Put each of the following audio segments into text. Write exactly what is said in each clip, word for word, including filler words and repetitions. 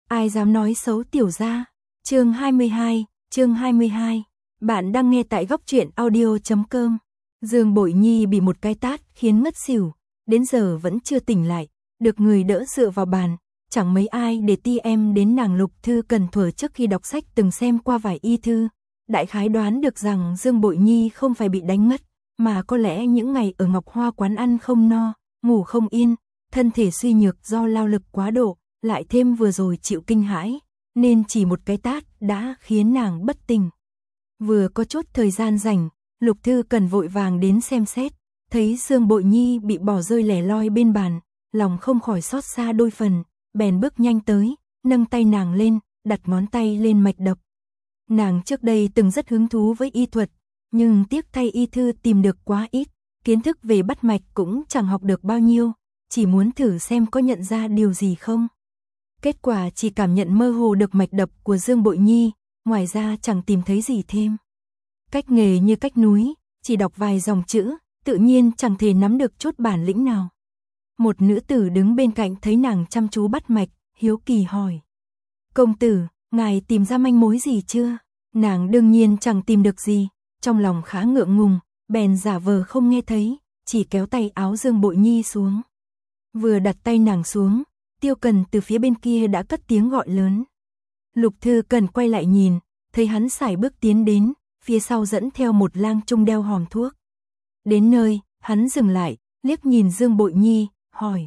ai dám nói xấu tiểu gia. Chương hai mươi hai, chương hai mươi hai. Bạn đang nghe tại góc truyện audio chấm com. Dương Bội Nhi bị một cái tát khiến ngất xỉu, đến giờ vẫn chưa tỉnh lại, được người đỡ dựa vào bàn, chẳng mấy ai để ti em đến nàng Lục Thư Cần thuở trước khi đọc sách từng xem qua vài y thư, đại khái đoán được rằng Dương Bội Nhi không phải bị đánh ngất, mà có lẽ những ngày ở Ngọc Hoa quán ăn không no, ngủ không yên, thân thể suy nhược do lao lực quá độ, lại thêm vừa rồi chịu kinh hãi, nên chỉ một cái tát đã khiến nàng bất tỉnh. Vừa có chút thời gian rảnh, Lục Thư Cần vội vàng đến xem xét, thấy Dương Bội Nhi bị bỏ rơi lẻ loi bên bàn, lòng không khỏi xót xa đôi phần, bèn bước nhanh tới, nâng tay nàng lên, đặt ngón tay lên mạch đập. Nàng trước đây từng rất hứng thú với y thuật, nhưng tiếc thay y thư tìm được quá ít, kiến thức về bắt mạch cũng chẳng học được bao nhiêu, chỉ muốn thử xem có nhận ra điều gì không. Kết quả chỉ cảm nhận mơ hồ được mạch đập của Dương Bội Nhi, ngoài ra chẳng tìm thấy gì thêm. Cách nghề như cách núi, chỉ đọc vài dòng chữ, tự nhiên chẳng thể nắm được chút bản lĩnh nào. Một nữ tử đứng bên cạnh thấy nàng chăm chú bắt mạch, hiếu kỳ hỏi. Công tử, ngài tìm ra manh mối gì chưa? Nàng đương nhiên chẳng tìm được gì, trong lòng khá ngượng ngùng, bèn giả vờ không nghe thấy, chỉ kéo tay áo Dương Bội Nhi xuống. Vừa đặt tay nàng xuống, Tiêu Cần từ phía bên kia đã cất tiếng gọi lớn. Lục Thư Cần quay lại nhìn, thấy hắn sải bước tiến đến, phía sau dẫn theo một lang trung đeo hòm thuốc. Đến nơi, hắn dừng lại, liếc nhìn Dương Bội Nhi, hỏi.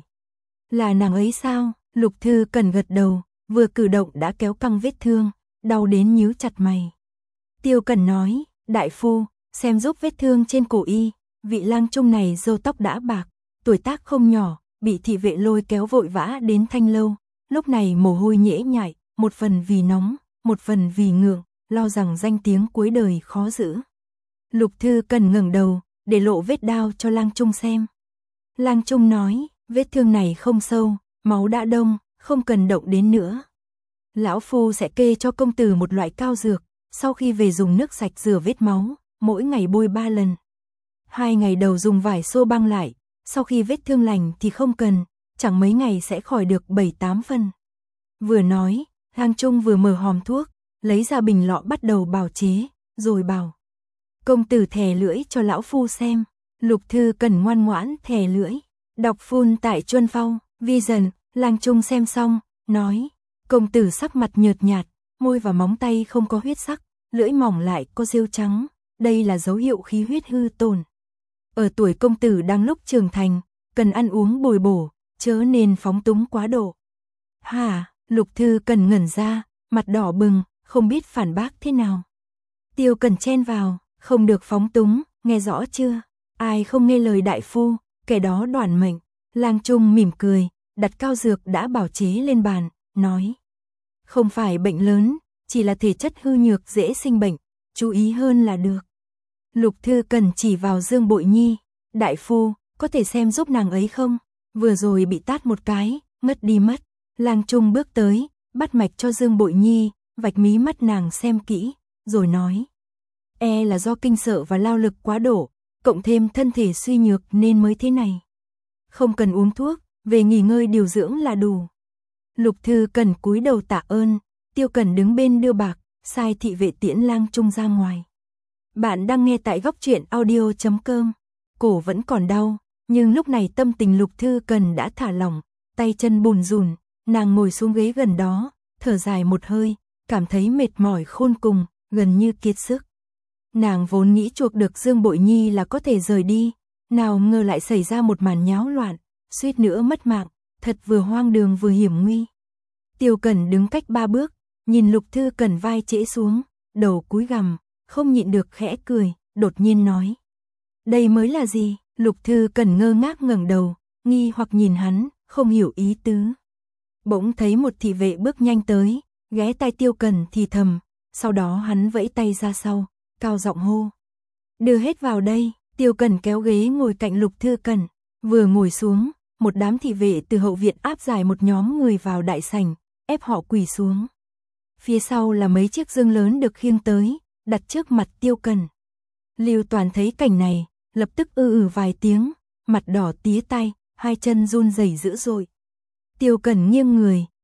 Là nàng ấy sao? Lục Thư Cần gật đầu, vừa cử động đã kéo căng vết thương, đau đến nhíu chặt mày. Tiêu Cần nói, đại phu, xem giúp vết thương trên cổ y, vị lang trung này râu tóc đã bạc, tuổi tác không nhỏ, bị thị vệ lôi kéo vội vã đến Thanh Lâu, lúc này mồ hôi nhễ nhại, một phần vì nóng, một phần vì ngượng, lo rằng danh tiếng cuối đời khó giữ. Lục Thư Cần ngẩng đầu, để lộ vết đao cho lang trung xem. Lang trung nói, vết thương này không sâu, máu đã đông, không cần động đến nữa. Lão phu sẽ kê cho công tử một loại cao dược, sau khi về dùng nước sạch rửa vết máu, mỗi ngày bôi ba lần. Hai ngày đầu dùng vải xô băng lại, sau khi vết thương lành thì không cần, chẳng mấy ngày sẽ khỏi được bảy tám phân. Vừa nói, lang trung vừa mở hòm thuốc, lấy ra bình lọ bắt đầu bào chế, rồi bảo. Công tử thè lưỡi cho lão phu xem. Lục Thư Cần ngoan ngoãn thè lưỡi, đọc phun tại Chuân Phong, Vision, lang trung xem xong, nói. Công tử sắc mặt nhợt nhạt, môi và móng tay không có huyết sắc, lưỡi mỏng lại có rêu trắng, đây là dấu hiệu khí huyết hư tổn. Ở tuổi công tử đang lúc trưởng thành, cần ăn uống bồi bổ, chớ nên phóng túng quá độ. Hả? Lục Thư Cần ngẩn ra, mặt đỏ bừng, không biết phản bác thế nào. Tiêu Cần chen vào, không được phóng túng, nghe rõ chưa? Ai không nghe lời đại phu, kẻ đó đoản mệnh. Lang trung mỉm cười, đặt cao dược đã bảo chế lên bàn, nói. Không phải bệnh lớn, chỉ là thể chất hư nhược dễ sinh bệnh, chú ý hơn là được. Lục Thư Cần chỉ vào Dương Bội Nhi, đại phu, có thể xem giúp nàng ấy không? Vừa rồi bị tát một cái, ngất đi mất. Lang trung bước tới, bắt mạch cho Dương Bội Nhi, vạch mí mắt nàng xem kỹ, rồi nói. E là do kinh sợ và lao lực quá độ, cộng thêm thân thể suy nhược nên mới thế này. Không cần uống thuốc, về nghỉ ngơi điều dưỡng là đủ. Lục Thư Cần cúi đầu tạ ơn, Tiêu Cần đứng bên đưa bạc, sai thị vệ tiễn lang trung ra ngoài. Bạn đang nghe tại góc truyện audio chấm com. Cổ vẫn còn đau, nhưng lúc này tâm tình Lục Thư Cần đã thả lỏng, tay chân bùn rùn, nàng ngồi xuống ghế gần đó, thở dài một hơi, cảm thấy mệt mỏi khôn cùng, gần như kiệt sức. Nàng vốn nghĩ chuộc được Dương Bội Nhi là có thể rời đi, nào ngờ lại xảy ra một màn nháo loạn, suýt nữa mất mạng, thật vừa hoang đường vừa hiểm nguy. Tiêu Cần đứng cách ba bước, nhìn Lục Thư Cần vai trễ xuống, đầu cúi gằm, không nhịn được khẽ cười, đột nhiên nói. Đây mới là gì? Lục Thư Cần ngơ ngác ngẩng đầu, nghi hoặc nhìn hắn, không hiểu ý tứ. Bỗng thấy một thị vệ bước nhanh tới, ghé tai Tiêu Cần thì thầm, sau đó hắn vẫy tay ra sau, cao giọng hô. Đưa hết vào đây. Tiêu Cần kéo ghế ngồi cạnh Lục Thư Cần, vừa ngồi xuống, một đám thị vệ từ hậu viện áp giải một nhóm người vào đại sảnh, ép họ quỳ xuống. Phía sau là mấy chiếc dương lớn được khiêng tới, đặt trước mặt Tiêu Cần. Lưu Toàn thấy cảnh này, lập tức ư ử vài tiếng, mặt đỏ tía tay, hai chân run rẩy dữ dội. Tiêu Cần nghiêng người,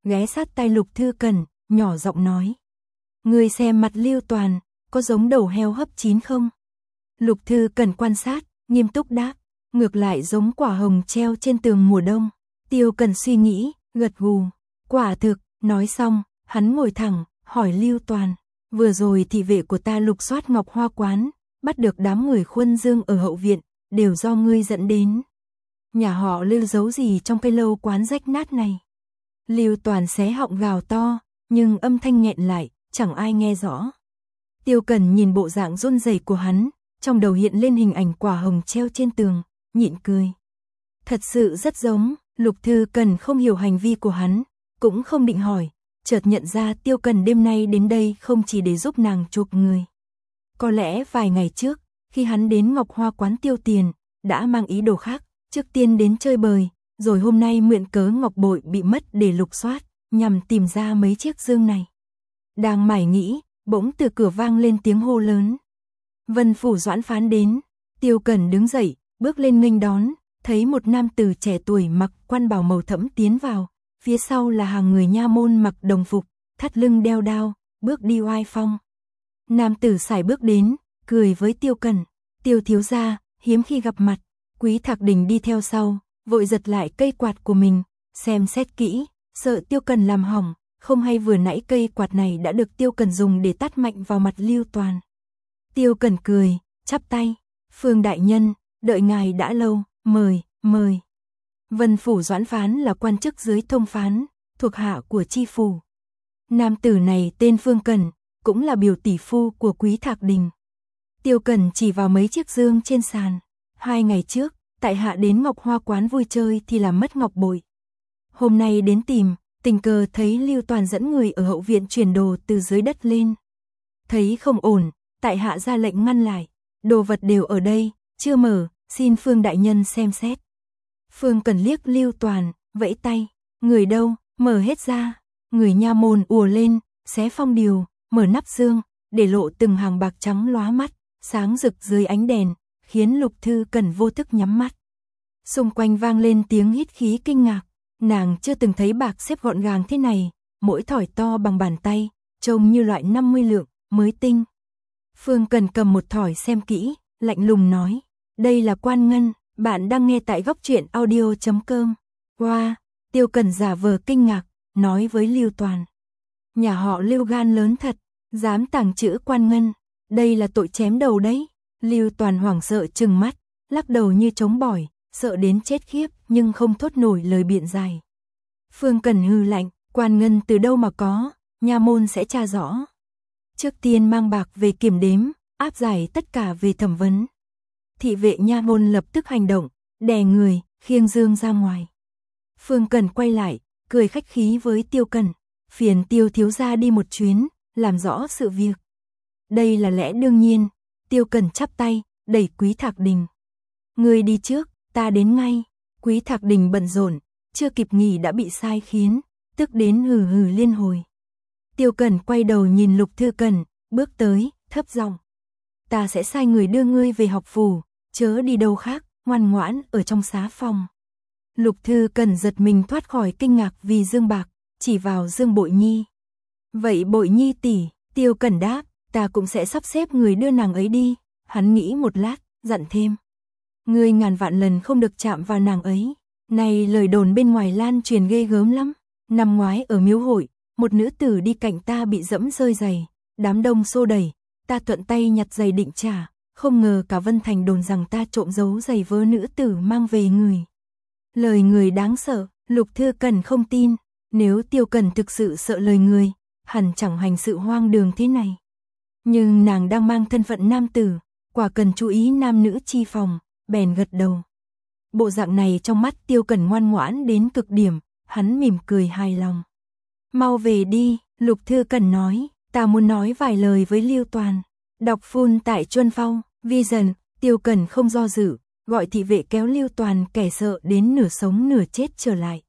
ghé sát tai Lục Thư Cẩn, nhỏ giọng nói. Ngươi xem mặt Lưu Toàn, có giống đầu heo hấp chín không? Lục Thư Cẩn quan sát, nghiêm túc đáp, ngược lại giống quả hồng treo trên tường mùa đông. Tiêu Cẩn suy nghĩ, gật gù, quả thực, nói xong, hắn ngồi thẳng, hỏi Lưu Toàn, vừa rồi thị vệ của ta lục soát Ngọc Hoa quán, bắt được đám người Khuân Dương ở hậu viện, đều do ngươi dẫn đến. Nhà họ Lưu giấu gì trong cái lâu quán rách nát này? Lưu Toàn xé họng gào to, nhưng âm thanh nghẹn lại, chẳng ai nghe rõ. Tiêu Cẩn nhìn bộ dạng run rẩy của hắn, trong đầu hiện lên hình ảnh quả hồng treo trên tường, nhịn cười. Thật sự rất giống, Lục Thư Cẩn không hiểu hành vi của hắn, cũng không định hỏi, chợt nhận ra Tiêu Cẩn đêm nay đến đây không chỉ để giúp nàng chuộc người. Có lẽ vài ngày trước, khi hắn đến Ngọc Hoa quán tiêu tiền, đã mang ý đồ khác, trước tiên đến chơi bời, rồi hôm nay mượn cớ ngọc bội bị mất để lục soát, nhằm tìm ra mấy chiếc dương này. Đang mải nghĩ, bỗng từ cửa vang lên tiếng hô lớn. Vân Phủ Doãn Phán đến. Tiêu Cẩn đứng dậy, bước lên nghênh đón, thấy một nam tử trẻ tuổi mặc quan bào màu thẫm tiến vào, phía sau là hàng người nha môn mặc đồng phục, thắt lưng đeo đao, bước đi oai phong. Nam tử sải bước đến, cười với Tiêu Cẩn, Tiêu thiếu gia, hiếm khi gặp mặt. Quý Thạc Đình đi theo sau, vội giật lại cây quạt của mình, xem xét kỹ, sợ Tiêu Cẩn làm hỏng, không hay vừa nãy cây quạt này đã được Tiêu Cẩn dùng để tát mạnh vào mặt Lưu Toàn. Tiêu Cẩn cười, chắp tay, Phương đại nhân, đợi ngài đã lâu, mời, mời. Vân Phủ Doãn Phán là quan chức dưới thông phán, thuộc hạ của chi phủ. Nam tử này tên Phương Cẩn, cũng là biểu tỷ phu của Quý Thạc Đình. Tiêu Cẩn chỉ vào mấy chiếc dương trên sàn. Hai ngày trước, tại hạ đến Ngọc Hoa quán vui chơi thì làm mất ngọc bội. Hôm nay đến tìm, tình cờ thấy Lưu Toàn dẫn người ở hậu viện chuyển đồ từ dưới đất lên. Thấy không ổn, tại hạ ra lệnh ngăn lại. Đồ vật đều ở đây, chưa mở, xin Phương đại nhân xem xét. Phương Cẩn liếc Lưu Toàn, vẫy tay, người đâu, mở hết ra. Người nha môn ùa lên, xé phong điều, mở nắp dương, để lộ từng hàng bạc trắng lóa mắt, sáng rực dưới ánh đèn, khiến Lục Thư Cẩn vô thức nhắm mắt. Xung quanh vang lên tiếng hít khí kinh ngạc, nàng chưa từng thấy bạc xếp gọn gàng thế này, mỗi thỏi to bằng bàn tay, trông như loại năm mươi lượng, mới tinh. Phương Cẩn cầm một thỏi xem kỹ, lạnh lùng nói, đây là quan ngân, bạn đang nghe tại góc truyện audio chấm com. Wow, Tiêu Cẩn giả vờ kinh ngạc, nói với Lưu Toàn. Nhà họ Lưu gan lớn thật, dám tàng trữ quan ngân, đây là tội chém đầu đấy. Lưu Toàn hoảng sợ trừng mắt, lắc đầu như trống bỏi, sợ đến chết khiếp nhưng không thốt nổi lời biện giải. Phương Cẩn hừ lạnh, quan ngân từ đâu mà có, nha môn sẽ tra rõ. Trước tiên mang bạc về kiểm đếm, áp giải tất cả về thẩm vấn. Thị vệ nha môn lập tức hành động, đè người, khiêng dương ra ngoài. Phương Cẩn quay lại, cười khách khí với Tiêu Cẩn, phiền Tiêu thiếu gia đi một chuyến, làm rõ sự việc. Đây là lẽ đương nhiên. Tiêu Cẩn chắp tay, đẩy Quý Thạc Đình. Người đi trước, ta đến ngay. Quý Thạc Đình bận rộn, chưa kịp nghỉ đã bị sai khiến, tức đến hừ hừ liên hồi. Tiêu Cẩn quay đầu nhìn Lục Thư Cẩn, bước tới, thấp giọng. Ta sẽ sai người đưa ngươi về học phủ, chớ đi đâu khác, ngoan ngoãn ở trong xá phòng. Lục Thư Cẩn giật mình thoát khỏi kinh ngạc vì dương bạc, chỉ vào Dương Bội Nhi. Vậy Bội Nhi tỷ, Tiêu Cẩn đáp, ta cũng sẽ sắp xếp người đưa nàng ấy đi. Hắn nghĩ một lát, dặn thêm. Ngươi ngàn vạn lần không được chạm vào nàng ấy. Này lời đồn bên ngoài lan truyền ghê gớm lắm. Năm ngoái ở miếu hội, một nữ tử đi cạnh ta bị dẫm rơi giày. Đám đông xô đẩy, ta thuận tay nhặt giày định trả. Không ngờ cả Vân Thành đồn rằng ta trộm giấu giày vớ nữ tử mang về người. Lời người đáng sợ, Lục Thư Cẩn không tin. Nếu Tiêu Cẩn thực sự sợ lời người, hẳn chẳng hành sự hoang đường thế này. Nhưng nàng đang mang thân phận nam tử, quả cần chú ý nam nữ chi phòng, bèn gật đầu. Bộ dạng này trong mắt Tiêu Cẩn ngoan ngoãn đến cực điểm, hắn mỉm cười hài lòng. Mau về đi, Lục Thư Cẩn nói, ta muốn nói vài lời với Lưu Toàn. Đọc full tại Chuân Phong, Vision, Tiêu Cẩn không do dự, gọi thị vệ kéo Lưu Toàn kẻ sợ đến nửa sống nửa chết trở lại.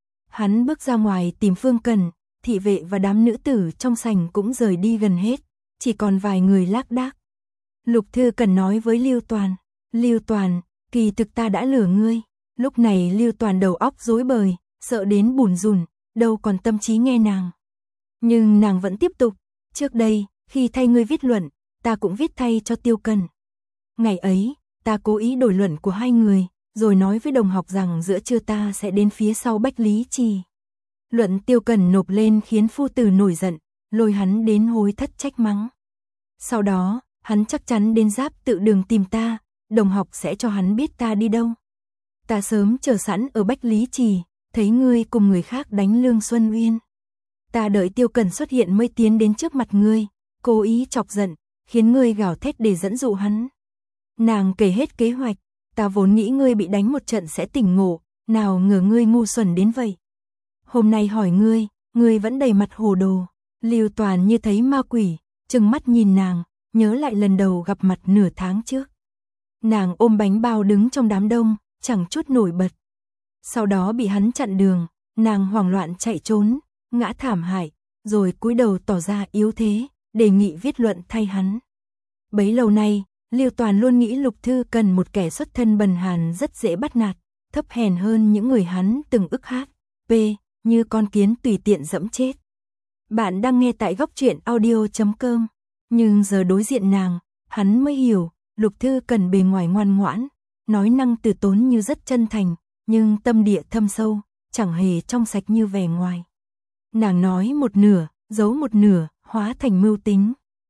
Hắn bước ra ngoài tìm Phương Cẩn, thị vệ và đám nữ tử trong sảnh cũng rời đi gần hết, chỉ còn vài người lác đác. Lục Thư Cẩn nói với Lưu Toàn, Lưu Toàn, kỳ thực ta đã lừa ngươi. Lúc này Lưu Toàn đầu óc rối bời, sợ đến bủn rủn, đâu còn tâm trí nghe nàng. Nhưng nàng vẫn tiếp tục, trước đây, khi thay ngươi viết luận, ta cũng viết thay cho Tiêu Cần. Ngày ấy, ta cố ý đổi luận của hai người, rồi nói với đồng học rằng giữa trưa ta sẽ đến phía sau Bách Lý Trì. Luận Tiêu Cần nộp lên khiến phu tử nổi giận, lôi hắn đến hối thất trách mắng. Sau đó, hắn chắc chắn đến Giáp Tự Đường tìm ta, đồng học sẽ cho hắn biết ta đi đâu. Ta sớm chờ sẵn ở Bách Lý Trì, thấy ngươi cùng người khác đánh Lương Xuân Uyên. Ta đợi Tiêu Cần xuất hiện mới tiến đến trước mặt ngươi, cố ý chọc giận, khiến ngươi gào thét để dẫn dụ hắn. Nàng kể hết kế hoạch, ta vốn nghĩ ngươi bị đánh một trận sẽ tỉnh ngộ, nào ngờ ngươi ngu xuẩn đến vậy. Hôm nay hỏi ngươi, ngươi vẫn đầy mặt hồ đồ. Lưu Toàn như thấy ma quỷ, trừng mắt nhìn nàng, nhớ lại lần đầu gặp mặt nửa tháng trước. Nàng ôm bánh bao đứng trong đám đông, chẳng chút nổi bật. Sau đó bị hắn chặn đường, nàng hoảng loạn chạy trốn, ngã thảm hại, rồi cúi đầu tỏ ra yếu thế, đề nghị viết luận thay hắn. Bấy lâu nay, Lưu Toàn luôn nghĩ Lục Thư cần một kẻ xuất thân bần hàn rất dễ bắt nạt, thấp hèn hơn những người hắn từng ức hát, p, như con kiến tùy tiện dẫm chết. Bạn đang nghe tại góc truyện audio chấm com, nhưng giờ đối diện nàng, hắn mới hiểu, Lục Thư cần bề ngoài ngoan ngoãn, nói năng từ tốn như rất chân thành, nhưng tâm địa thâm sâu, chẳng hề trong sạch như vẻ ngoài. Nàng nói một nửa, giấu một nửa, hóa thành mưu tính.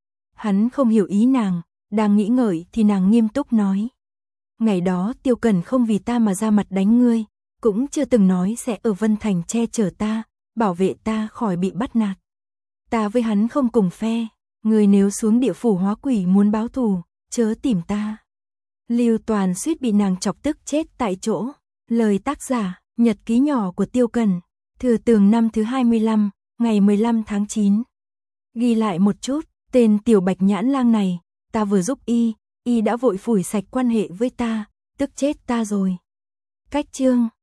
Hắn không hiểu ý nàng, đang nghĩ ngợi thì nàng nghiêm túc nói. Ngày đó Tiêu Cần không vì ta mà ra mặt đánh ngươi, cũng chưa từng nói sẽ ở Vân Thành che chở ta, bảo vệ ta khỏi bị bắt nạt. Ta với hắn không cùng phe, ngươi nếu xuống địa phủ hóa quỷ muốn báo thù, chớ tìm ta. Lưu Toàn suýt bị nàng chọc tức chết tại chỗ. Lời tác giả, nhật ký nhỏ của Tiêu Cần, Thừa Tường năm thứ hai mươi lăm, ngày mười lăm tháng chín. Ghi lại một chút, tên tiểu Bạch Nhãn Lang này, ta vừa giúp y, y đã vội phủi sạch quan hệ với ta, tức chết ta rồi. Cách chương